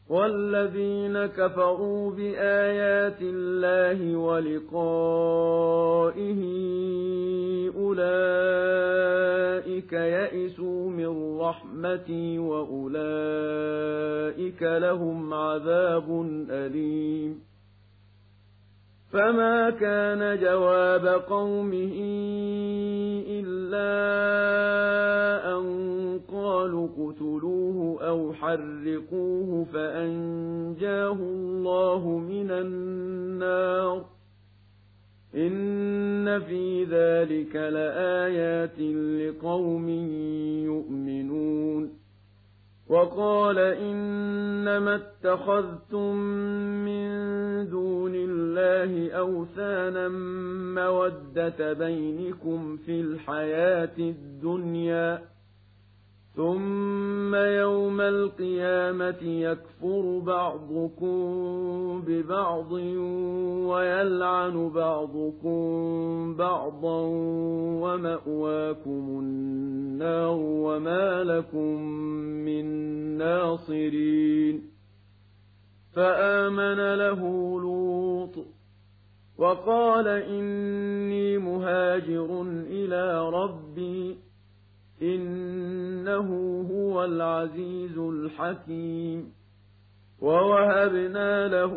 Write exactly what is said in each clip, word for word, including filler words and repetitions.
والذين كفروا بآيات الله ولقائه أولئك يئسوا من رحمتي وأولئك لهم عذاب أليم فما كان جواب قومه إلا أن قالوا اقتلوه أو حرقوه فأنجاه الله من النار إن في ذلك لآيات لقوم يؤمنون وقال إنما اتخذتم من دون الله أوثانا مودة بينكم في الحياة الدنيا ثم يوم القيامة يكفر بعضكم ببعض ويلعن بعضكم بعضا ومأواكم النار وما لكم من ناصرين فآمن له لوط وقال إني مهاجر إلى ربي إنه هو العزيز الحكيم ووهبنا له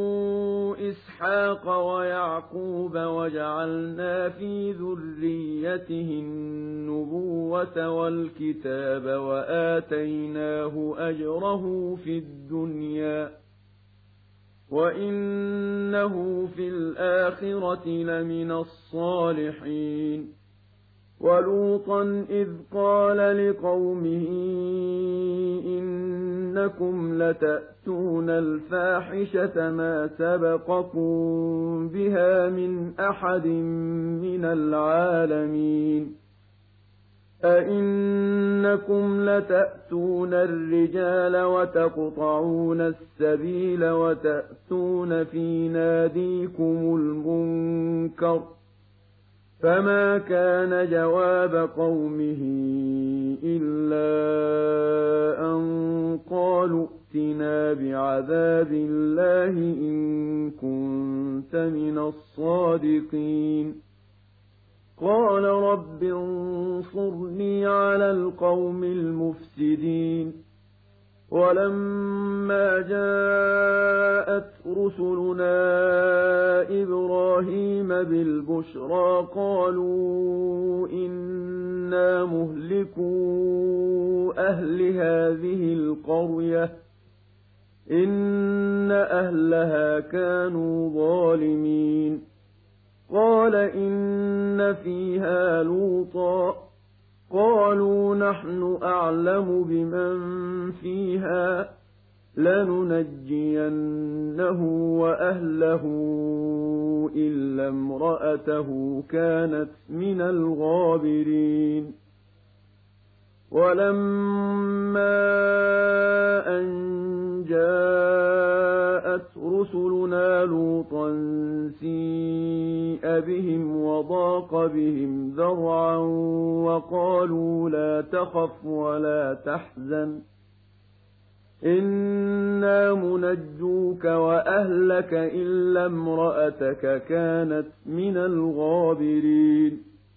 إسحاق ويعقوب وجعلنا في ذريته النبوة والكتاب وآتيناه أجره في الدنيا وإنه في الآخرة لمن الصالحين ولوطا إذ قال لقومه إنكم لتأتون الفاحشة ما سبقكم بها من أحد من العالمين أئنكم لتأتون الرجال وتقطعون السبيل وتأتون في ناديكم المنكر فما كان جواب قومه إلا أن قالوا ائتنا بعذاب الله إن كنت من الصادقين قال رب انصرني على القوم المفسدين ولما جاءت رسلنا إبراهيم بالبشرى قالوا إنا مهلكو أهل هذه القرية إن أهلها كانوا ظالمين قال إن فيها لوطا قالوا نحن أعلم بمن فيها لننجينه وأهله إلا امرأته كانت من الغابرين ولما أن جاءت رسلنا لوطا سيء بهم وضاق بهم ذرعا وقالوا لا تخف ولا تحزن إنا منجوك وأهلك إلا امرأتك كانت من الغابرين